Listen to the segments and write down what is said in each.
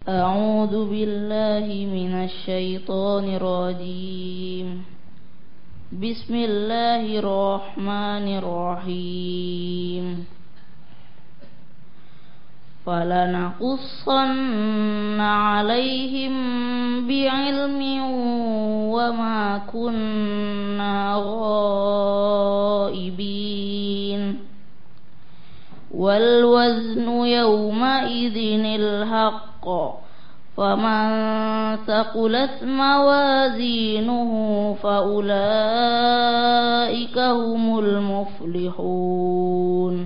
أعوذ بالله من الشيطان الرجيم. بسم الله الرحمن الرحيم. فلنقصن عليهم بعلم وما كنا غائبين والوزن يومئذ الحق فمن ثقلت موازينه فأولئك هم المفلحون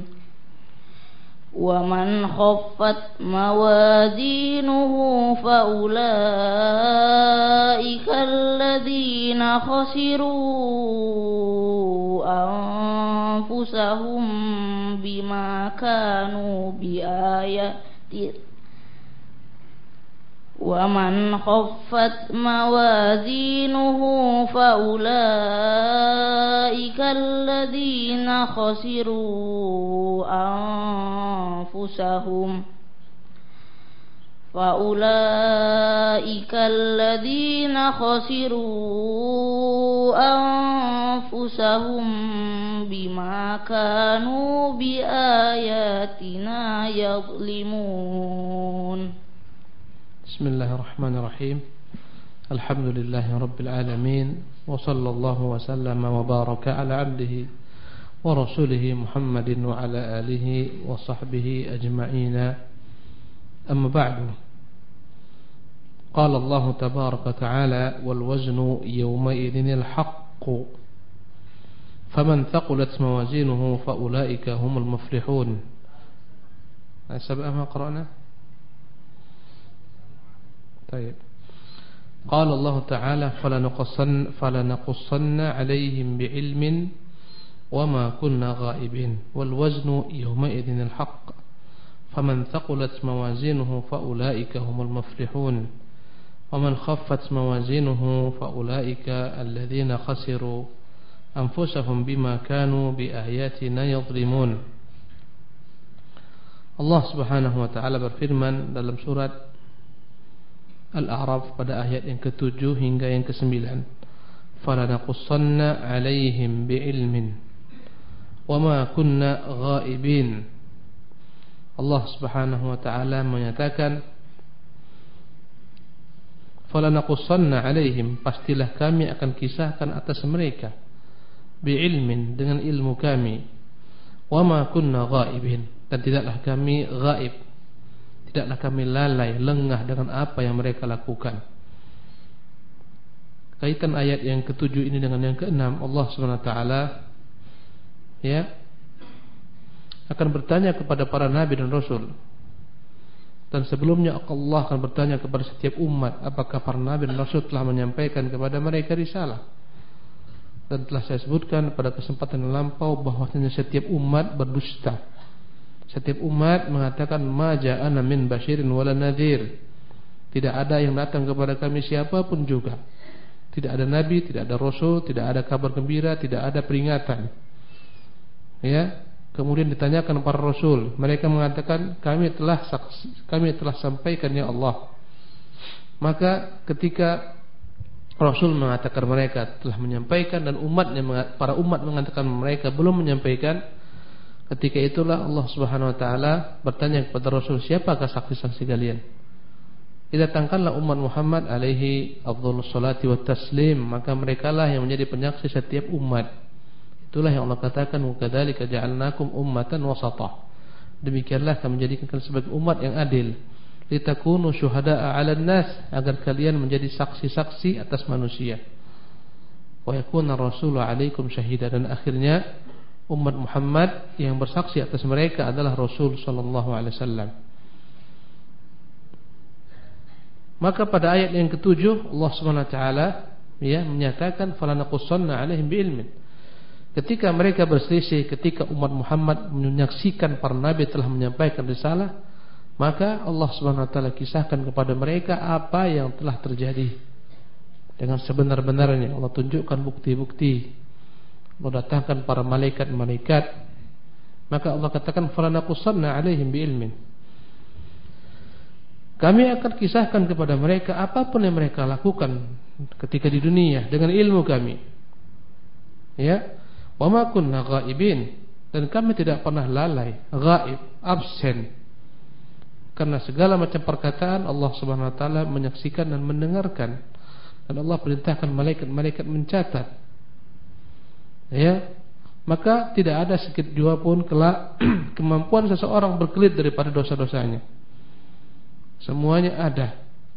ومن خفت موازينه فأولئك الذين خسروا أنفسهم بما كانوا بآياتنا ومن خفت موازينه فأولئك الذين خسروا أنفسهم بما كانوا بآياتنا يظلمون. بسم الله الرحمن الرحيم. الحمد لله رب العالمين، وصلى الله وسلم وبارك على عبده ورسوله محمد وعلى آله وصحبه أجمعين. أما بعد، قال الله تبارك وتعالى: والوزن يومئذ الحق فمن ثقلت موازينه فأولئك هم المفلحون. سبق ما قرأنا؟ طيب. قال الله تعالى: فلنقصن عليهم بعلم وما كنا غائبين والوزن يومئذ الحق فمن ثقلت موازينه فأولئك هم المفلحون ومن خفت موازينه فأولئك الذين خسروا أنفسهم بما كانوا بآياتنا يظلمون. Allah Subhanahu wa taala berfirman dalam surat Al-A'raf pada ayat yang ke-7 hingga yang ke-9, "Falanaqussanna 'alaihim bi'ilmin wa ma kunna ghaibin." Allah Subhanahu wa taala menyatakan, "Falanaqussanna 'alaihim," pastilah kami akan kisahkan atas mereka, bi'ilmin, dengan ilmu kami, wa ma kunna ghaibin, dan tidaklah kami ghaib, tidaklah kami lalai, lengah dengan apa yang mereka lakukan. Kaitan ayat yang ke-7 ini dengan yang ke-6, Allah SWT akan bertanya kepada para nabi dan rasul. Dan sebelumnya Allah akan bertanya kepada setiap umat, apakah para nabi dan rasul telah menyampaikan kepada mereka risalah. Dan telah saya sebutkan pada kesempatan yang lampau bahwasanya setiap umat berdusta. Setiap umat mengatakan, ma ja'ana min basyirin wala nadhir, tidak ada yang datang kepada kami siapapun juga. Tidak ada nabi, tidak ada rasul, tidak ada kabar gembira, tidak ada peringatan. Kemudian ditanyakan para rasul, mereka mengatakan, kami telah sampaikan ya Allah. Maka ketika rasul mengatakan mereka telah menyampaikan dan para umat mengatakan mereka belum menyampaikan, ketika itulah Allah Subhanahu wa taala bertanya kepada Rasul, siapakah saksi-saksi kalian? Datangkanlah umat Muhammad alaihi afdhalus salati wat taslim, maka merekalah yang menjadi penyaksi setiap umat. Itulah yang Allah katakan, wa kadzalika ja'alnakum ummatan wasatah. Demikianlah kami menjadikan kalian sebagai umat yang adil, litakunu syuhada'a 'alan nas, agar kalian menjadi saksi-saksi atas manusia. Wa yakuna rasulu 'alaikum syahida, dan akhirnya umat Muhammad yang bersaksi atas mereka adalah Rasul sallallahu alaihi wasallam. Maka pada ayat yang ke-7 Allah Subhanahu wa taala menyatakan, falanaqussanna 'alaihim bi'ilmin. Ketika mereka berselisih, ketika umat Muhammad menyaksikan para nabi telah menyampaikan risalah, maka Allah Subhanahu wa taala kisahkan kepada mereka apa yang telah terjadi dengan sebenar-benarnya. Allah tunjukkan bukti-bukti, Allah datangkan para malaikat-malaikat. Maka Allah katakan, falanaqussanna 'alaihim bi'ilmin. Kami akan kisahkan kepada mereka apapun yang mereka lakukan ketika di dunia dengan ilmu kami. Ya, wa ma kunna ghaibin, dan kami tidak pernah lalai, ghaib, absen. Karena segala macam perkataan Allah Subhanahu wa taala menyaksikan dan mendengarkan. Dan Allah perintahkan malaikat-malaikat mencatat. Ya, maka tidak ada sedikit jua pun kelak kemampuan seseorang berkelit daripada dosa-dosanya. Semuanya ada.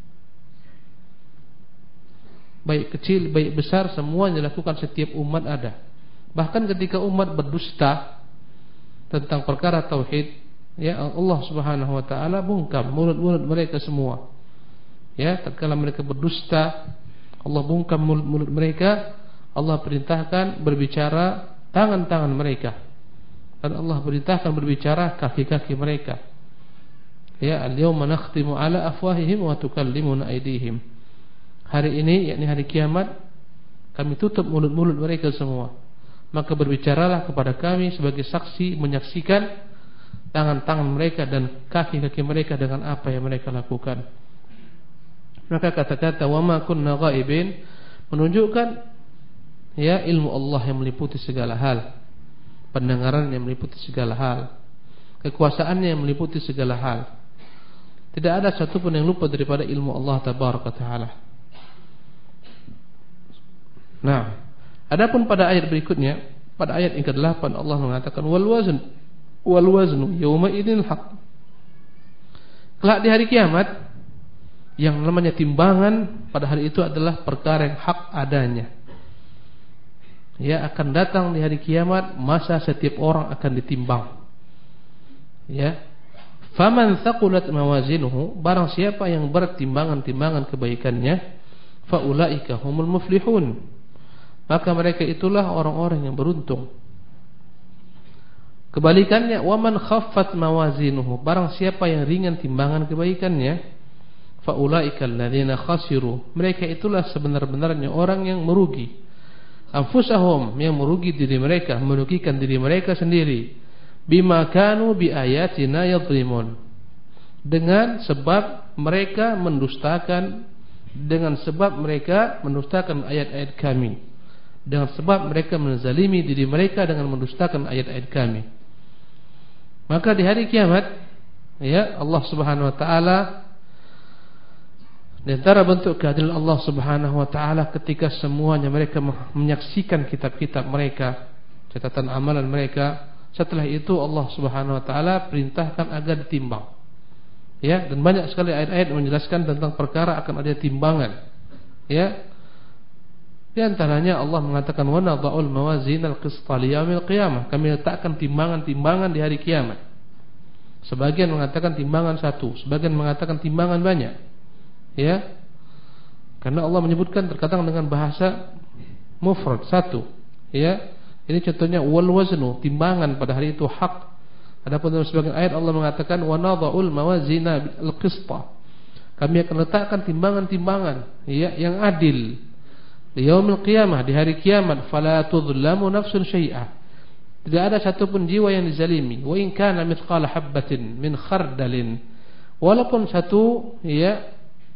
Baik kecil, baik besar, semuanya dilakukan setiap umat ada. Bahkan ketika umat berdusta tentang perkara tauhid, ya Allah Subhanahu wa taala bungkam mulut-mulut mereka semua. Ya, tatkala mereka berdusta, Allah bungkam mulut-mulut mereka. Allah perintahkan berbicara tangan-tangan mereka, dan Allah perintahkan berbicara kaki-kaki mereka. Ya, al-yawma nakhtimu ala afwahihim wa tukallimuna aydihim. Hari ini, yakni hari kiamat, kami tutup mulut-mulut mereka semua. Maka berbicaralah kepada kami sebagai saksi, menyaksikan tangan-tangan mereka dan kaki-kaki mereka dengan apa yang mereka lakukan. Maka kata-kata wa ma kunna ghaibin menunjukkan, ya, ilmu Allah yang meliputi segala hal, pendengaran yang meliputi segala hal, kekuasaannya yang meliputi segala hal. Tidak ada satupun yang lupa daripada ilmu Allah tabaraka taala. Nah, adapun pada ayat berikutnya, pada ayat yang ke-8 Allah mengatakan wal waznu yauma idzin haq. Kelak di hari kiamat, yang namanya timbangan pada hari itu adalah perkara yang hak adanya. Ya, akan datang di hari kiamat masa setiap orang akan ditimbang. Ya, faman thaqulat mawazinuhu, barang siapa yang bertimbangan-timbangan kebaikannya, faulaika humul muflihun, maka mereka itulah orang-orang yang beruntung. Kebalikannya, waman khaffat mawazinuhu, barang siapa yang ringan timbangan kebaikannya, faulaika alladzina khasiru, mereka itulah sebenar-benarnya orang yang merugi. Anfusahum, yang merugi diri mereka, merugikan diri mereka sendiri. Bima kanu bi ayatina yadhlimun, dengan sebab mereka mendustakan, dengan sebab mereka mendustakan ayat-ayat kami, dengan sebab mereka menzalimi diri mereka dengan mendustakan ayat-ayat kami. Maka di hari kiamat, ya, Allah Subhanahu wa taala, di antara bentuk keadilan Allah Subhanahu wa taala ketika semuanya mereka menyaksikan kitab-kitab mereka, catatan amalan mereka. Setelah itu Allah Subhanahu wa taala perintahkan agar ditimbang. Ya, dan banyak sekali ayat-ayat menjelaskan tentang perkara akan ada timbangan. Ya. Di antaranya Allah mengatakan wa nadha'ul mawazinal qista liyaumil qiyamah. Kami letakkan timbangan-timbangan di hari kiamat. Sebagian mengatakan timbangan satu, sebagian mengatakan timbangan banyak. Ya. Karena Allah menyebutkan terkadang dengan bahasa mufrad satu. Ya. Ini contohnya wal waznu, timbangan pada hari itu hak. Adapun dalam sebagian ayat Allah mengatakan wa nadha'ul mawazina al-qista. Kami akan letakkan timbangan-timbangan, ya, yang adil. Di yaumil qiyamah, di hari kiamat, fala tudlamu nafsun syai'a. Tidak ada satupun jiwa yang dizalimi. Wa in kana mithqala habbatin min khardalin. Walaupun satu, ya,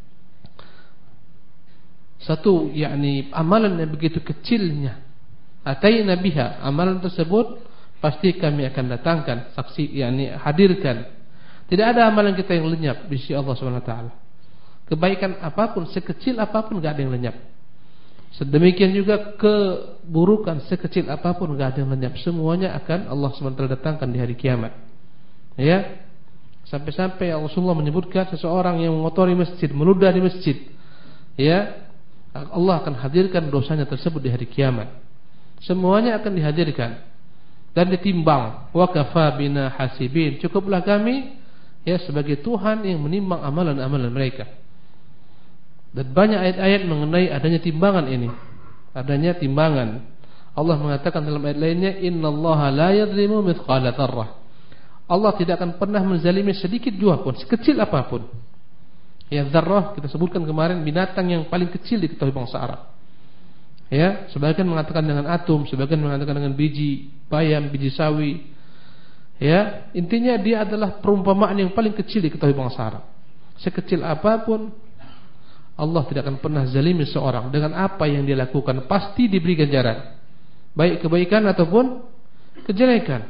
satu, yakni amalan yang begitu kecilnya, ataina biha, amalan tersebut pasti kami akan datangkan, saksi, yakni hadirkan. Tidak ada amalan kita yang lenyap di sisi Allah Subhanahu wa taala. Kebaikan apapun, sekecil apapun, enggak ada yang lenyap. Sedemikian juga keburukan sekecil apapun, enggak ada yang lenyap. Semuanya akan Allah Subhanahu wa taala datangkan di hari kiamat. Ya. Sampai-sampai Rasulullah menyebutkan seseorang yang mengotori masjid, meludah di masjid, ya, Allah akan hadirkan dosanya tersebut di hari kiamat. Semuanya akan dihadirkan dan ditimbang. Wa kafa bina hasibin, cukuplah kami, ya, sebagai Tuhan yang menimbang amalan-amalan mereka. Dan banyak ayat-ayat mengenai adanya timbangan ini, adanya timbangan. Allah mengatakan dalam ayat lainnya, innallaha la yadhlimu mithqala dzarrah. Allah tidak akan pernah menzalimi sedikit jua pun, sekecil apapun. Ya, dzarrah kita sebutkan kemarin, binatang yang paling kecil diketahui bangsa Arab. Ya, sebagian mengatakan dengan atom, sebagian mengatakan dengan biji bayam, biji sawi. Ya, intinya dia adalah perumpamaan yang paling kecil diketahui bangsa Arab. sekecil apapun, Allah tidak akan pernah zalimi seorang. Dengan apa yang dia lakukan pasti diberi ganjaran, baik kebaikan ataupun kejelekan.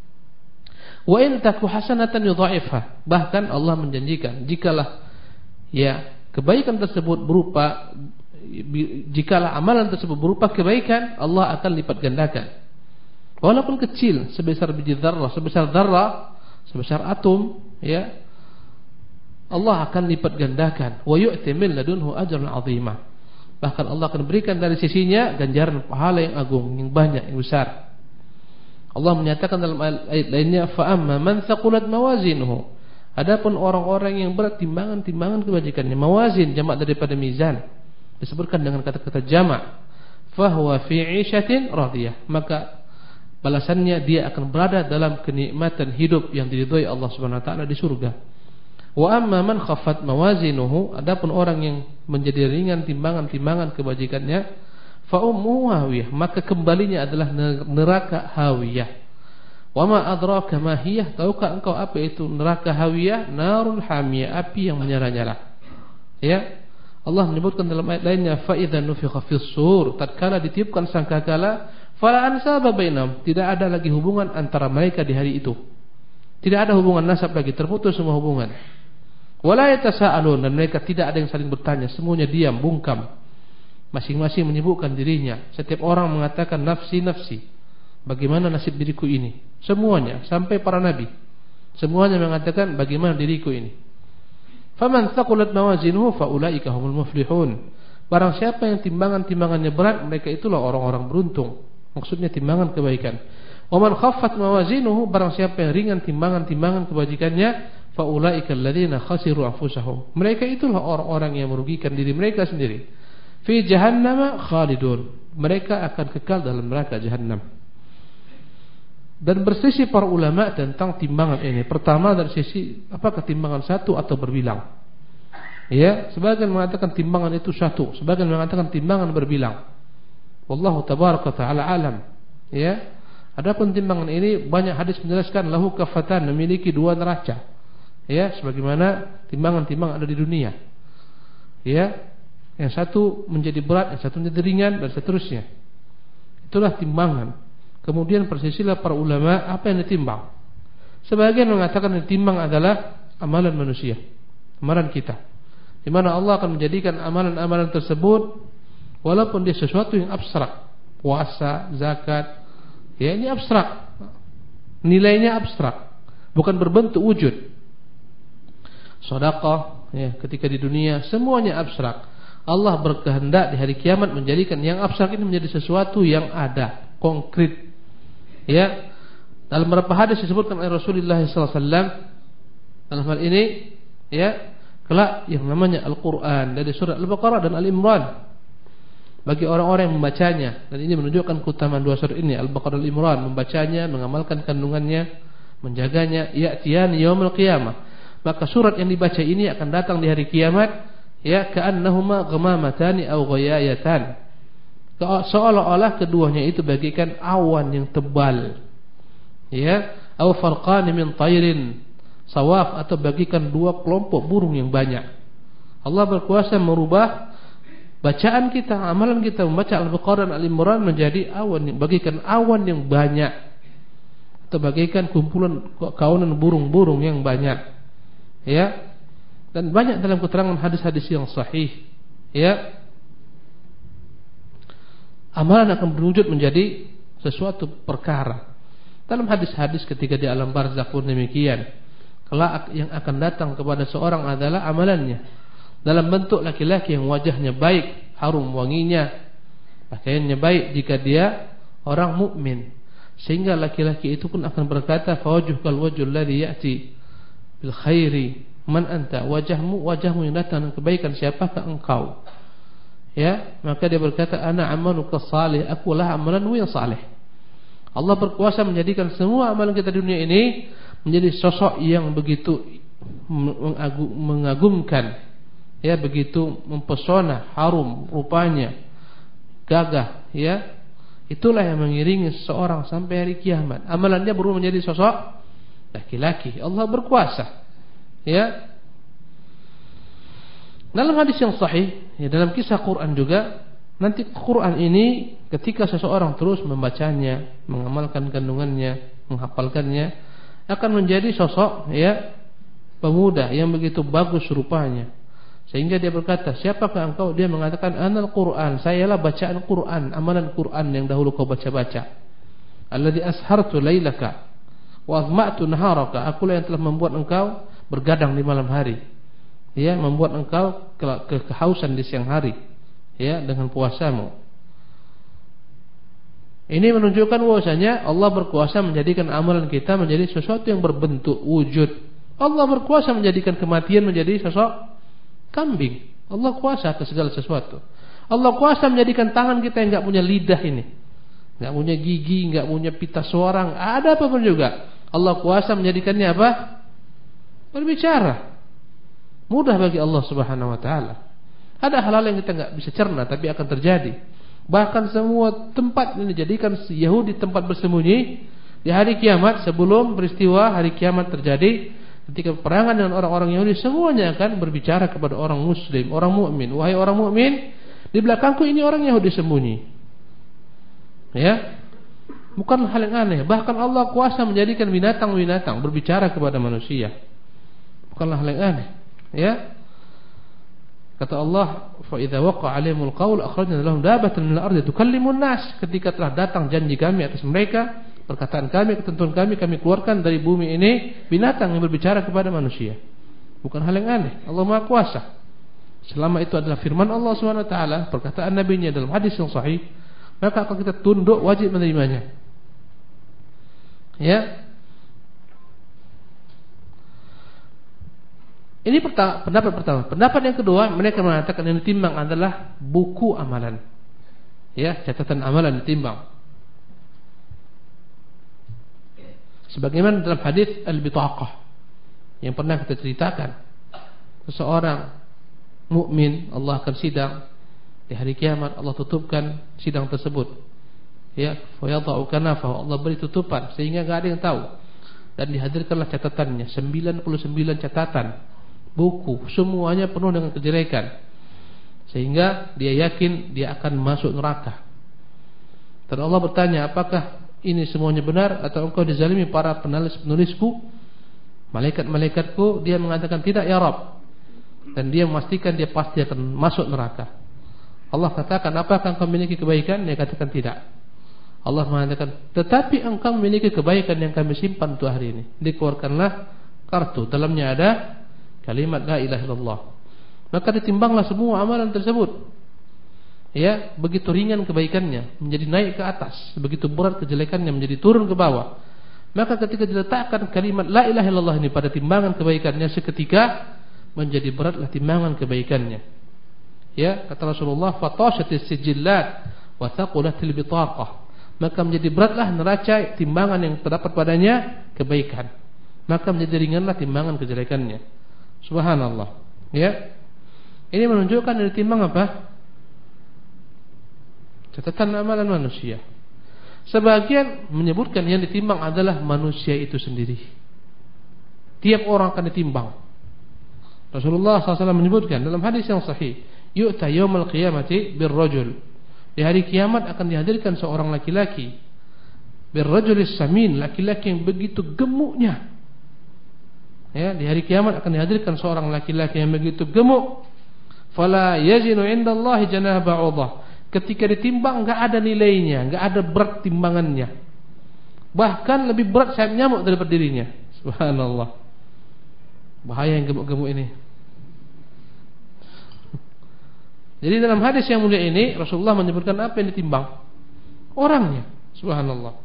Wa in taku hasanatan yudha'ifha. Bahkan Allah menjanjikan, jikalah kebaikan tersebut berupa, jikalah amalan tersebut berupa kebaikan, Allah akan lipat gandakan. Walaupun kecil, sebesar biji dzarrah, sebesar dzarrah, sebesar atom, Allah akan lipat gandakan. Wa yu'ti min ladunhu ajran 'azima. Bahkan Allah akan berikan dari sisinya ganjaran pahala yang agung, yang banyak, yang besar. Allah menyatakan dalam ayat lainnya, fa amma man thaqulat mawazinuhu. Adapun orang-orang yang berat timbangan kebajikannya, mawazin jamak daripada mizan, disebutkan dengan kata-kata jamak, fa huwa fi 'ishatin radiyah. Maka balasannya dia akan berada dalam kenikmatan hidup yang diridhai Allah Subhanahu wa taala di surga. Wa amma man khaffat mawazinuhu. Adapun orang yang menjadi ringan timbangan kebajikannya, fa ummuhu hawiyah. Maka kembalinya adalah neraka hawiyah. Wa ma adraka ma hiyah. Tahukah engkau apa itu neraka hawiyah? Narul hamiyah, api yang menyala-nyala. Allah menyebutkan dalam ayat lainnya, fa idza nufikha fis sur. Tatkala ditiupkan sangkakala, fala ansaba bainahum. Tidak ada lagi hubungan antara mereka di hari itu. Tidak ada hubungan nasab lagi, terputus semua hubungan. Wala yatasaalun. Dan mereka tidak ada yang saling bertanya, semuanya diam, bungkam. Masing-masing menyibukkan dirinya. Setiap orang mengatakan nafsi, nafsi. Bagaimana nasib diriku ini? Semuanya, sampai para nabi, semuanya mengatakan bagaimana diriku ini. Faman thaqulat mawazinuhu faulaika humul muflihun. Barang siapa yang timbangannya berat, mereka itulah orang-orang beruntung. Maksudnya timbangan kebaikan. Wa man khaffat mawazinuhu. Barang siapa yang ringan timbangan kebajikannya, faulaika alladziina khasiru anfusahum. Mereka itulah orang-orang yang merugikan diri mereka sendiri. Fi jahannam khalidun. Mereka akan kekal dalam neraka jahannam. Dan berselisih para ulama tentang timbangan ini. Pertama dari sisi apakah timbangan satu atau berbilang. Sebagian mengatakan timbangan itu satu, sebagian mengatakan timbangan berbilang. Wallahu tabaraka ta'ala alam. Adapun timbangan ini banyak hadis menjelaskan lahu kafatan, memiliki dua neraca. Sebagaimana timbangan-timbangan ada di dunia. Yang satu menjadi berat, yang satu menjadi ringan, dan seterusnya. Itulah timbangan. Kemudian persisilah para ulama apa yang ditimbang. Sebagian mengatakan yang ditimbang adalah amalan manusia, amalan kita, di mana Allah akan menjadikan amalan-amalan tersebut walaupun dia sesuatu yang abstrak, puasa, zakat, ini abstrak, nilainya abstrak, bukan berbentuk wujud. Sedekah, ketika di dunia semuanya abstrak. Allah berkehendak di hari kiamat menjadikan yang abstrak ini menjadi sesuatu yang ada, konkret. Dalam beberapa hadis disebutkan oleh Rasulullah SAW dalam hal ini, kelak yang namanya Al-Quran dari surah Al-Baqarah dan Al-Imran, bagi orang-orang yang membacanya, dan ini menunjukkan keutamaan dua surah ini, Al-Baqarah dan Al-Imran, membacanya, mengamalkan kandungannya, menjaganya, ya'tiyani yaumil qiyamah. Maka surat yang dibaca ini akan datang di hari kiamat, ka'annahuma ghamamatani aw ghayayatan. Seolah-olah keduanya itu bagaikan awan yang tebal, aw farqan min tayrin sawaf, atau bagikan dua kelompok burung yang banyak. Allah berkuasa merubah bacaan kita, amalan kita membaca Al-Baqarah dan Al-Imran menjadi awan, bagikan awan yang banyak, atau bagaikan kumpulan kaunan burung-burung yang banyak. Dan banyak dalam keterangan hadis-hadis yang sahih, amalan akan berwujud menjadi sesuatu perkara. Dalam hadis-hadis ketika di alam barzakh pun demikian. Kelak yang akan datang kepada seorang adalah amalannya, dalam bentuk laki-laki yang wajahnya baik, harum wanginya, pakaiannya baik jika dia orang mukmin, sehingga laki-laki itu pun akan berkata, fawajhukal wajhul ladzi ya'ti bil khairi man anta. Wajahmu yang datang dengan kebaikan, siapakah engkau? Maka dia berkata, ana amaluka salih, akulah amalanmu yang saleh. Allah berkuasa menjadikan semua amalan kita di dunia ini menjadi sosok yang begitu mengagumkan, begitu mempesona, harum rupanya, gagah, itulah yang mengiringi seseorang sampai hari kiamat. Amalannya berubah menjadi sosok laki-laki. Allah berkuasa, Dalam hadis yang sahih, ya, dalam kisah Quran juga, nanti Quran ini ketika seseorang terus membacanya, mengamalkan kandungannya, menghafalkannya, akan menjadi sosok, ya, pemuda yang begitu bagus rupanya. Sehingga dia berkata, siapakah engkau? Dia mengatakan, anal Quran, sayalah bacaan Quran, amalan Quran yang dahulu kau baca-baca. Alladzi ashartu lailaka wa azma'tu naharaka, akulah yang telah membuat engkau bergadang di malam hari, ya, membuat engkau kehausan di siang hari, ya, dengan puasamu. Ini menunjukkan bahwasanya Allah berkuasa menjadikan amalan kita menjadi sesuatu yang berbentuk wujud. Allah berkuasa menjadikan kematian menjadi sosok kambing. Allah kuasa atas segala sesuatu. Allah kuasa menjadikan tangan kita yang enggak punya lidah ini, enggak punya gigi, enggak punya pita suara, ada apapun juga, Allah kuasa menjadikannya apa? Berbicara. Mudah bagi Allah Subhanahu wa taala. Ada hal-hal yang kita enggak bisa cerna tapi akan terjadi. Bahkan semua tempat ini dijadikan Yahudi tempat bersembunyi di hari kiamat. Sebelum peristiwa hari kiamat terjadi, ketika peperangan dengan orang-orang Yahudi, semuanya akan berbicara kepada orang muslim, orang mukmin. Wahai orang mukmin, di belakangku ini orang Yahudi sembunyi. Ya, bukan hal yang aneh. Bahkan Allah kuasa menjadikan binatang-binatang berbicara kepada manusia. Bukanlah hal yang aneh. Ya, kata Allah, fa idza waqa'a 'alaihimul qaul akhrajna lahum dabatan minal ardi tukallimun nas. Ketika telah datang janji kami atas mereka, perkataan kami, ketentuan kami keluarkan dari bumi ini binatang yang berbicara kepada manusia. Bukan hal yang aneh. Allah Maha Kuasa. Selama itu adalah firman Allah SWT, perkataan Nabi-Nya dalam hadis yang sahih, maka akan kita tunduk, wajib menerimanya. Ya. Ini pendapat pertama. Pendapat yang kedua, mereka mengatakan yang ditimbang adalah buku amalan. Ya, catatan amalan ditimbang. Sebagaimana dalam hadis al-bitaqah yang pernah kita ceritakan, seseorang mukmin Allah akan sidang di hari kiamat, Allah tutupkan sidang tersebut. Ya, fa yadha'u kanafahu, Allah beri tutupan sehingga enggak ada yang tahu. Dan dihadirkanlah catatannya, 99 catatan, buku, semuanya penuh dengan kejelekan, sehingga dia yakin dia akan masuk neraka. Dan Allah bertanya, apakah ini semuanya benar atau engkau dizalimi para penulisku, malaikat-malaikatku? Dia mengatakan tidak ya Rabb. Dan dia memastikan dia pasti akan masuk neraka. Allah katakan, apakah engkau memiliki kebaikan? Dia katakan tidak. Allah mengatakan, tetapi engkau memiliki kebaikan yang kami simpan untuk hari ini. Dikeluarkanlah kartu, dalamnya ada kalimat la ilaha illallah. Maka ditimbanglah semua amalan tersebut. Ya, begitu ringan kebaikannya menjadi naik ke atas, begitu berat kejelekannya menjadi turun ke bawah. Maka ketika diletakkan kalimat la ilaha illallah ini pada timbangan kebaikannya, seketika menjadi beratlah timbangan kebaikannya. Ya, kata Rasulullah, fatashatis sijillat wa thaqulatil bitaqah. Maka menjadi beratlah neraca timbangan yang terdapat padanya kebaikan, maka menjadi ringanlah timbangan kejelekannya. Subhanallah. Ya, ini menunjukkan dari timbang apa? Catatan amalan manusia. Sebagian menyebutkan yang ditimbang adalah manusia itu sendiri. Tiap orang akan ditimbang. Rasulullah SAW menyebutkan dalam hadis yang sahih, yu'ta yaumal qiyamati birrajul. Di hari kiamat akan dihadirkan seorang laki-laki, birrajulis samin, laki-laki yang begitu gemuknya. Ya, di hari kiamat akan dihadirkan seorang laki-laki yang begitu gemuk. Fala yazinu indallahi janah ba'udah. Ketika ditimbang enggak ada nilainya, enggak ada berat timbangannya. Bahkan lebih berat sayap nyamuk daripada dirinya. Subhanallah. Bahaya yang gemuk-gemuk ini. Jadi dalam hadis yang mulia ini Rasulullah menyebutkan apa yang ditimbang? Orangnya. Subhanallah.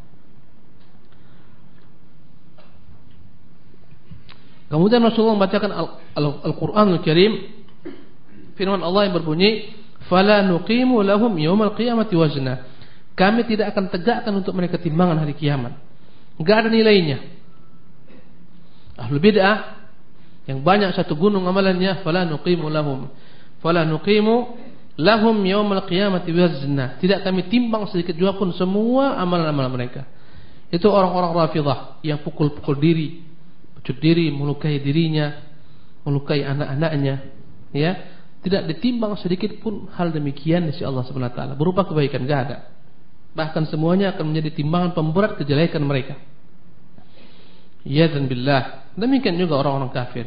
Kemudian Rasulullah membacakan Al-Quranul Karim, firman Allah yang berbunyi, "Fala nuqimu lahum yaumal qiyamati wazna." Kami tidak akan tegakkan untuk mereka timbangan hari kiamat. Enggak ada nilainya. Ahlul bid'ah yang banyak satu gunung amalannya, "Fala nuqimu lahum yaumal qiyamati wazna." Tidak kami timbang sedikit juga pun semua amalan-amalan mereka. Itu orang-orang Rafidhah yang pukul-pukul diri, pecut diri, melukai dirinya, melukai anak-anaknya, ya, tidak ditimbang sedikit pun hal demikian di sisi Allah Subhanahu wa taala berupa kebaikan, enggak ada. Bahkan semuanya akan menjadi timbangan pemberat kejelekan mereka. Ya dan billah. Demikian juga orang-orang kafir.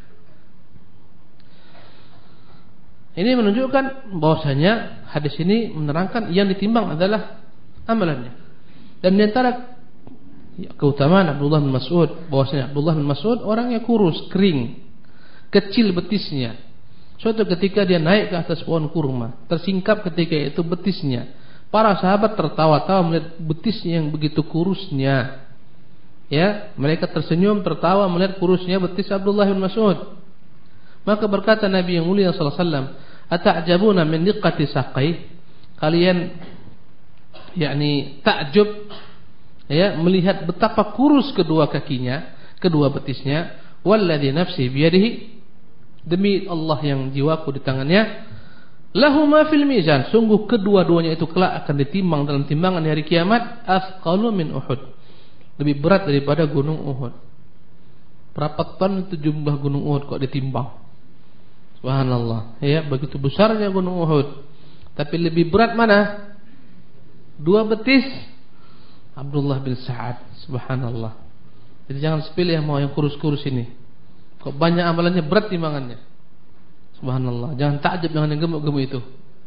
Ini menunjukkan bahwasanya hadis ini menerangkan yang ditimbang adalah amalannya. Dan di antara keutamaan Abdullah bin Mas'ud, bahwasanya Abdullah bin Mas'ud orangnya kurus, kering, kecil betisnya. Suatu ketika dia naik ke atas pohon kurma, tersingkap ketika itu betisnya. Para sahabat tertawa-tawa melihat betisnya yang begitu kurusnya. Ya, mereka tersenyum tertawa melihat kurusnya betis Abdullah bin Mas'ud. Maka berkata Nabi yang mulia sallallahu alaihi wasallam, "Ata'jabuna min diqqati saqai?" Kalian yakni takjub ya melihat betapa kurus kedua kakinya, kedua betisnya. Walladzi nafsi biyadihi, demi Allah yang jiwaku di tangannya, lahuma fil mizan, sungguh kedua-duanya itu kelak akan ditimbang dalam timbangan di hari kiamat, athqalu min Uhud, lebih berat daripada gunung Uhud. Berapa ton itu jumlah gunung Uhud kok ditimbang? Subhanallah, ya begitu besarnya gunung Uhud. Tapi lebih berat mana? Dua betis Abdullah bin Sa'ad. Subhanallah. Jadi jangan sepilih yang mau yang kurus-kurus ini. Kok banyak amalannya berat timbangannya. Subhanallah. Jangan takjub dengan yang gemuk-gemuk itu.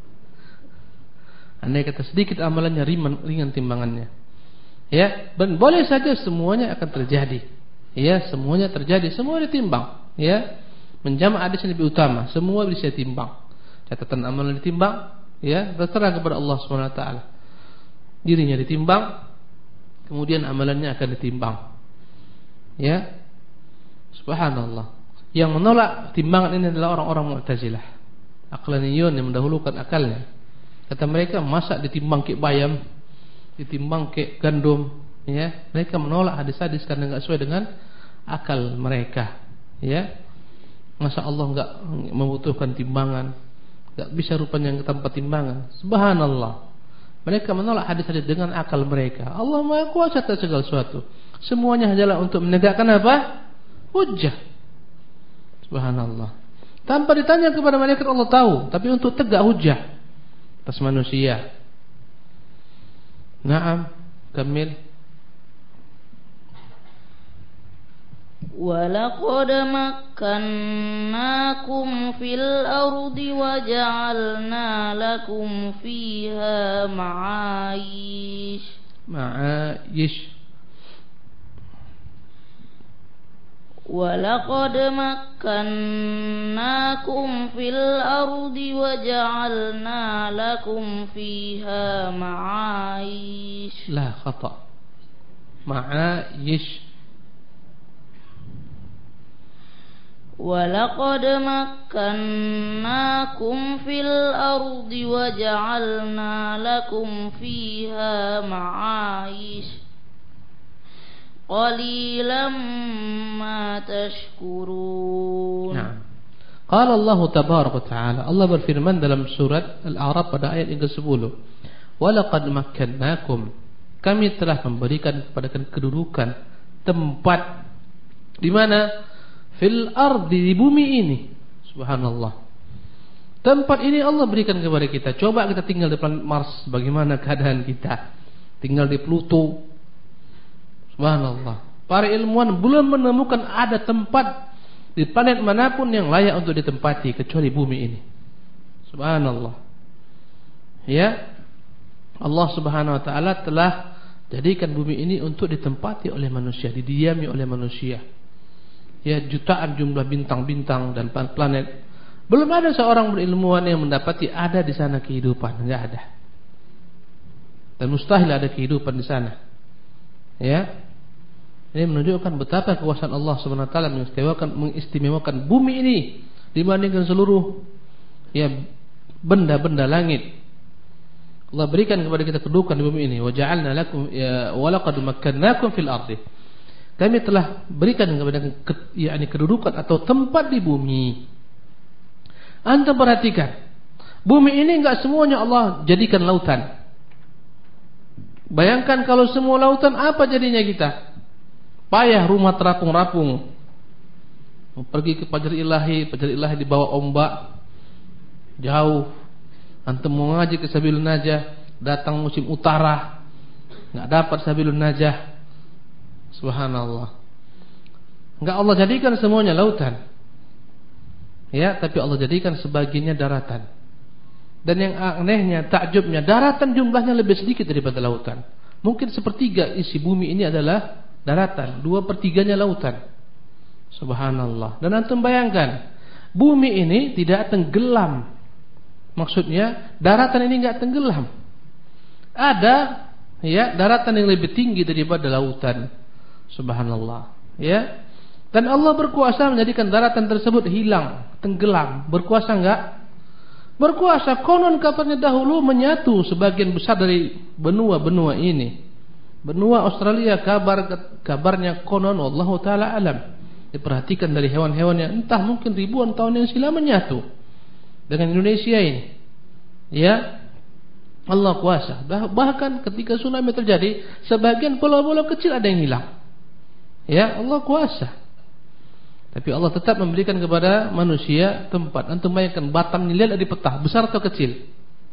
Andai kata sedikit amalannya ringan timbangannya. Ya, dan boleh saja semuanya akan terjadi. Ya, semuanya terjadi, semua ditimbang. Ya, menjamak hadis yang lebih utama, semua bisa ditimbang. Catatan amalan ditimbang, ya, terserah kepada Allah Subhanahu wa taala. Dirinya ditimbang, kemudian amalannya akan ditimbang. Ya. Subhanallah. Yang menolak timbangan ini adalah orang-orang Mu'tazilah. Aqlaniyun yang mendahulukan akalnya. Kata mereka, masa ditimbang kayak bayam, ditimbang kayak gandum, ya. Mereka menolak hadis-hadis karena enggak sesuai dengan akal mereka, ya. Masa Allah enggak membutuhkan timbangan, enggak bisa rupanya tanpa timbangan. Subhanallah. Mereka menolak hadis-hadis dengan akal mereka. Allah Maha Kuasa atas segala sesuatu. Semuanya adalah untuk menegakkan apa? Hujjah. Subhanallah. Tanpa ditanya kepada malaikat Allah tahu, tapi untuk tegak hujjah atas manusia. Naam, kamil. وَلَقَدْ مَكَّنَّاكُمْ فِي الْأَرْضِ وَجَعَلْنَا لَكُمْ فِيهَا مَعَايِشَ. وَلَقَدْ مَكَّنَّاكُمْ فِي الْأَرْضِ وَجَعَلْنَا لَكُمْ فِيهَا مَعَايِشَ. لا خطأ. معايش. وَلَقَدْ مَكَّنَّاكُمْ فِي الْأَرْضِ وَجَعَلْنَا لَكُمْ فِيهَا مَعَايِشَ قَلِيلًا مَا تَشْكُرُونَ. Nah. Qala Allah tabaraka wa ta'ala, Allah berfirman dalam surat Al-A'raf pada ayat yang ke-10, "Walaqad makkannakum," kami telah memberikan kepada kalian kedudukan, tempat di mana? Fil ardi, di bumi ini. Subhanallah. Tempat ini Allah berikan kepada kita. Coba kita tinggal di planet Mars, bagaimana keadaan kita? Tinggal di Pluto. Subhanallah. Para ilmuwan belum menemukan ada tempat di planet manapun yang layak untuk ditempati kecuali bumi ini. Subhanallah. Ya. Allah Subhanahu wa taala telah jadikan bumi ini untuk ditempati oleh manusia, didiami oleh manusia. Ya, jutaan jumlah bintang-bintang dan planet. Belum ada seorang berilmuwan yang mendapati ada di sana kehidupan, enggak ada. Dan mustahil ada kehidupan di sana. Ya. Ini menunjukkan betapa kekuasaan Allah Subhanahu wa taala mengistimewakan bumi ini dibandingkan seluruh ya benda-benda langit. Allah berikan kepada kita kedudukan di bumi ini. Wa ja'alna lakum ya wa laqad makkannakum fil ardi. Kami telah berikan kepada yakni kedudukan atau tempat di bumi. Anda perhatikan, bumi ini enggak semuanya Allah jadikan lautan. Bayangkan kalau semua lautan, apa jadinya kita? Payah rumah terapung-rapung. Pergi ke Pajar Ilahi di bawah ombak. jauh. Antum mau ngaji ke Sabilun Najah, datang musim utara, enggak dapat Sabilun Najah. Subhanallah. Enggak Allah jadikan semuanya lautan. Ya, tapi Allah jadikan sebagiannya daratan. Dan yang anehnya, takjubnya, daratan jumlahnya lebih sedikit daripada lautan. Mungkin sepertiga isi bumi ini adalah daratan, 2/3-nya lautan. Subhanallah. Dan antum bayangkan, bumi ini tidak tenggelam. Maksudnya, daratan ini enggak tenggelam. Ada ya daratan yang lebih tinggi daripada lautan. Subhanallah. Ya. Dan Allah berkuasa menjadikan daratan tersebut hilang, tenggelam. Berkuasa enggak? Berkuasa. Konon kabarnya dahulu menyatu sebagian besar dari benua-benua ini. Benua Australia kabarnya konon Allah Ta'ala alam. Diperhatikan dari hewan-hewan yang entah mungkin ribuan tahun yang silam menyatu dengan Indonesia ini. Ya. Allah kuasa. Bahkan ketika tsunami terjadi, sebagian pulau-pulau kecil ada yang hilang. Ya, Allah kuasa. Tapi Allah tetap memberikan kepada manusia tempat. Antum bayangkan Batam ini, lihat di peta, besar atau kecil?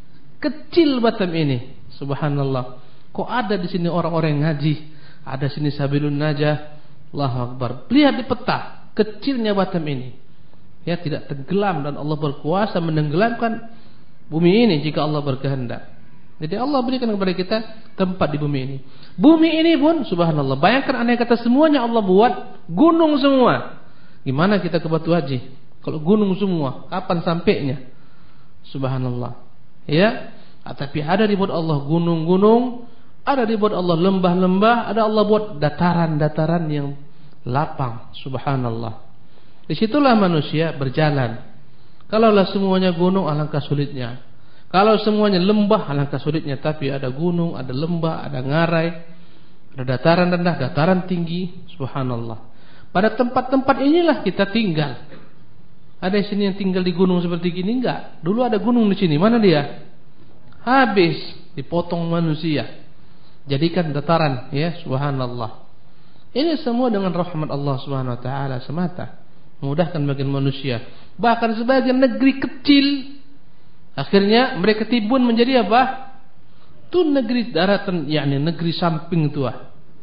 Kecil Batam ini. Subhanallah. Kok ada di sini orang-orang yang ngaji? Ada sini Sabilun Najah. Allahu Akbar. Lihat di peta, kecilnya Batam ini. Ya, tidak tenggelam dan Allah berkuasa menenggelamkan bumi ini jika Allah berkehendak. Jadi Allah berikan kepada kita tempat di bumi ini. Bumi ini pun subhanallah. Bayangkan andai kata semuanya Allah buat gunung semua. Gimana kita ke Batu Haji? Kalau gunung semua, kapan sampainya? Subhanallah. Ya, tapi ada dibuat Allah gunung-gunung, ada dibuat Allah lembah-lembah, ada Allah buat dataran-dataran yang lapang. Subhanallah. Disitulah manusia berjalan. Kalaulah semuanya gunung, alangkah sulitnya. Kalau semuanya lembah, alangkah sulitnya. Tapi ada gunung, ada lembah, ada ngarai, ada dataran rendah, dataran tinggi. Subhanallah. Pada tempat-tempat inilah kita tinggal. Ada di sini yang tinggal di gunung seperti gini? Enggak. Dulu ada gunung di sini. Mana dia? Habis dipotong manusia. Jadikan dataran, ya, subhanallah. Ini semua dengan rahmat Allah Subhanahu wa taala semata. Memudahkan bagi manusia. Bahkan sebagian negeri kecil akhirnya mereka timbun menjadi apa? Itu negeri daratan, yakni negeri samping itu.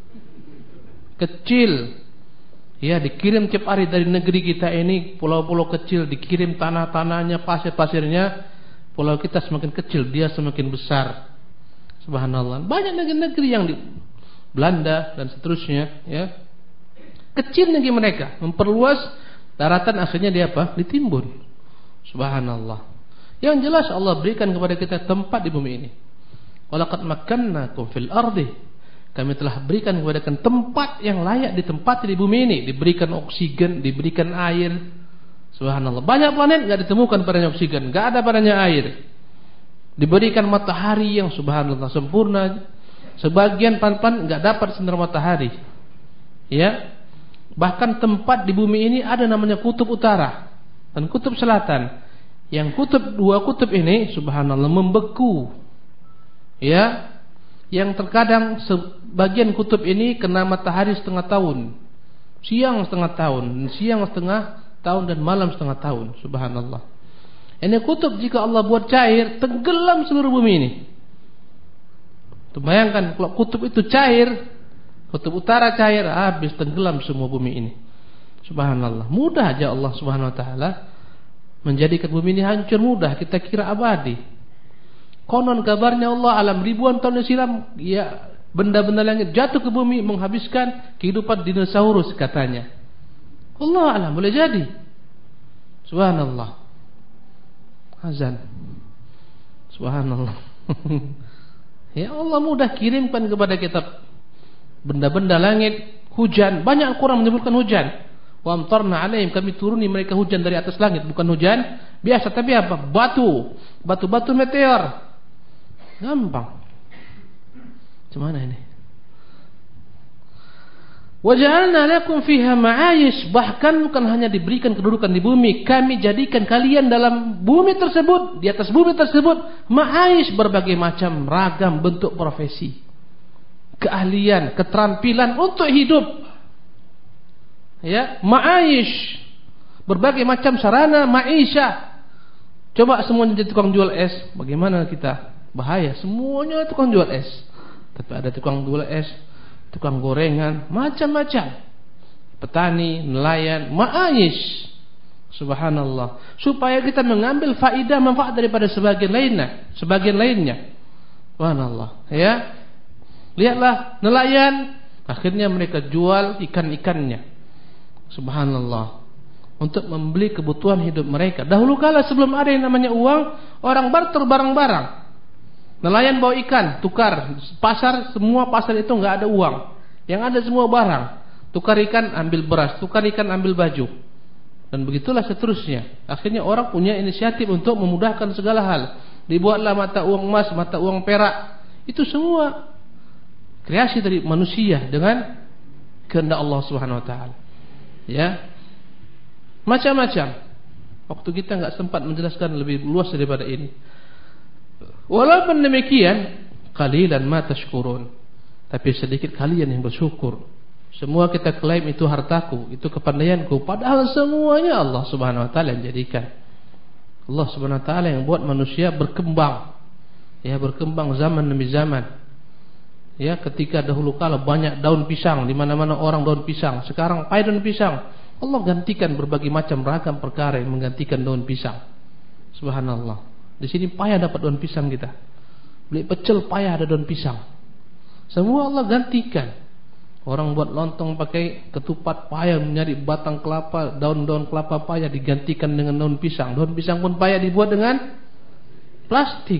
Kecil. Ya, dikirim tiap hari dari negeri kita ini, pulau-pulau kecil, dikirim tanah-tanahnya, pasir-pasirnya. Pulau kita semakin kecil, dia semakin besar. Subhanallah. Banyak negeri-negeri yang di Belanda dan seterusnya, ya. Kecil negeri mereka, memperluas daratan, akhirnya dia apa? Ditimbun. Subhanallah. Yang jelas Allah berikan kepada kita tempat di bumi ini. Walaqad makkannakum fil ardi. Kami telah berikan kepada kalian tempat yang layak ditempati di bumi ini. Diberikan oksigen, diberikan air. Subhanallah. Banyak planet enggak ditemukan padanya oksigen, enggak ada padanya air. Diberikan matahari yang subhanallah sempurna. Sebagian planet enggak dapat sinar matahari. Ya. Bahkan tempat di bumi ini ada namanya kutub utara dan kutub selatan. Yang dua kutub ini subhanallah membeku. Ya. Yang terkadang sebagian kutub ini kena matahari setengah tahun, siang setengah tahun, siang setengah tahun dan malam setengah tahun. Subhanallah. Ini kutub jika Allah buat cair, tenggelam seluruh bumi ini. Bayangkan kalau kutub itu cair, kutub utara cair, habis tenggelam semua bumi ini. Subhanallah. Mudah aja Allah Subhanahu wa taala menjadikan bumi ini hancur, mudah. Kita kira abadi. Konon kabarnya Allah alam ribuan tahun silam, ya, benda-benda langit jatuh ke bumi menghabiskan kehidupan dinosaurus katanya. Allah alam, boleh jadi. Subhanallah. Azan. Subhanallah. Ya Allah mudah kirimkan kepada kita benda-benda langit, hujan. Banyak Al-Quran menyebutkan hujan. Wa amtarna alaihim, kami turuni mereka hujan dari atas langit, bukan hujan biasa tapi apa? Batu-batu meteor. Gampang. Gimana ini? Waja'alna lakum fiha ma'ayish, bahkan bukan hanya diberikan kedudukan di bumi, kami jadikan kalian dalam bumi tersebut, di atas bumi tersebut ma'ayish, berbagai macam ragam bentuk profesi, keahlian, keterampilan untuk hidup. Ya, ma'ayish, berbagai macam sarana ma'isyah. Coba semuanya jadi tukang jual es, bagaimana kita? Bahaya, semuanya tukang jual es. Tapi ada tukang jual es, tukang gorengan, macam-macam. Petani, nelayan, ma'ayish. Subhanallah. Supaya kita mengambil faidah manfaat daripada sebagian lainnya. Subhanallah. Ya. Lihatlah nelayan, akhirnya mereka jual ikan-ikannya. Subhanallah. Untuk membeli kebutuhan hidup mereka. Dahulu kala sebelum ada yang namanya uang, orang barter barang-barang. Nelayan bawa ikan, tukar. Pasar, semua pasar itu enggak ada uang. Yang ada semua barang. Tukar ikan ambil beras, tukar ikan ambil baju. Dan begitulah seterusnya. Akhirnya orang punya inisiatif untuk memudahkan segala hal. Dibuatlah mata uang emas, mata uang perak. Itu semua kreasi dari manusia dengan kehendak Allah Subhanahu wa taala. Ya. Macam-macam. Waktu kita enggak sempat menjelaskan lebih luas daripada ini. Walaupun demikian, qalilan ma tashkurun. Tapi sedikit kalian yang bersyukur. Semua kita klaim itu hartaku, itu kepandaianku, padahal semuanya Allah Subhanahu wa taala yang jadikan. Allah Subhanahu wa taala yang buat manusia berkembang. Ya, berkembang zaman demi zaman. Ya, ketika dahulu kala banyak daun pisang, di mana-mana orang daun pisang. Sekarang payah daun pisang. Allah gantikan berbagai macam ragam perkara yang menggantikan daun pisang. Subhanallah. Di sini payah dapat daun pisang kita. Beli pecel payah ada daun pisang. Semua Allah gantikan. Orang buat lontong pakai ketupat payah, mencari batang kelapa, daun-daun kelapa payah digantikan dengan daun pisang. Daun pisang pun payah dibuat dengan plastik.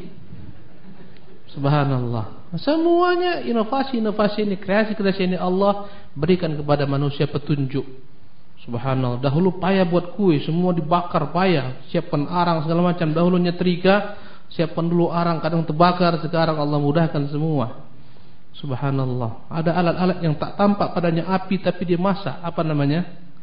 Subhanallah. Semuanya inovasi-inovasi ini, kreasi-kreasi ini Allah berikan kepada manusia petunjuk. Subhanallah. Dahulu payah buat kue, semua dibakar payah, siapkan arang segala macam. Dahulu nyetrika, siapkan dulu arang, kadang terbakar. Sekarang Allah mudahkan semua. Subhanallah. Ada alat-alat yang tak tampak padanya api tapi dia masak. Apa namanya?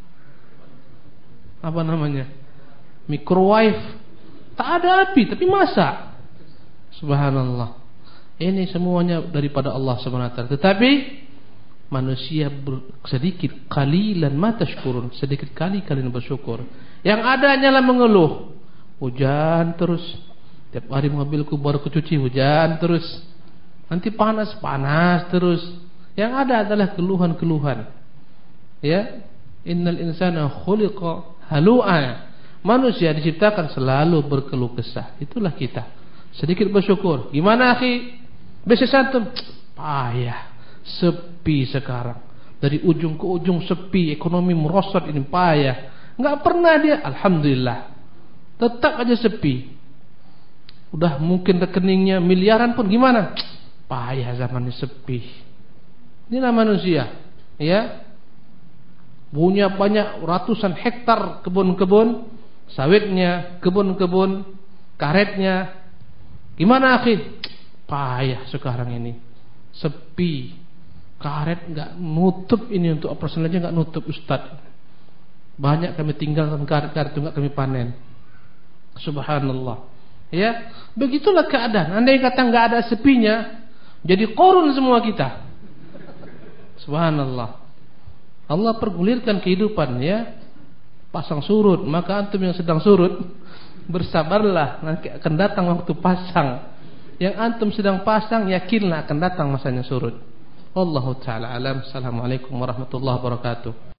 Microwave. Tak ada api tapi masak. Subhanallah. Ini semuanya daripada Allah Subhanahu wa taala. Tetapi manusia sedikit, qalilan ma tashkurun, sedikit kali kalian bersyukur. Yang ada hanyalah mengeluh. Hujan terus. Tiap hari mobilku baru kecuci, hujan terus. Nanti panas terus. Yang ada adalah keluhan-keluhan. Ya, innal insana khuliqa halu'a. Manusia diciptakan selalu berkeluh kesah. Itulah kita. Sedikit bersyukur. Gimana akhi? Besok antum payah, sepi sekarang. Dari ujung ke ujung sepi, ekonomi merosot ini payah. Enggak pernah dia, alhamdulillah. Tetap aja sepi. Udah mungkin rekeningnya miliaran pun gimana? Payah zamannya sepi. Inilah manusia, ya. Punya banyak ratusan hektar kebun-kebun, sawitnya, kebun-kebun, karetnya. Gimana akhi? Payah sekarang ini. Sepi. Karet enggak nutup ini, untuk operasional aja enggak nutup Ustaz. Banyak kami tinggalkan karet-karet itu enggak kami panen. Subhanallah. Ya, begitulah keadaan. Andai kata enggak ada sepinya, jadi korun semua kita. Subhanallah. Allah pergulirkan kehidupan, ya. Pasang surut, maka antum yang sedang surut, bersabarlah, nanti akan datang waktu pasang. Yang antum sedang pasang, yakinlah akan datang masanya surut. Wallahu ta'ala alam. Assalamualaikum warahmatullahi wabarakatuh.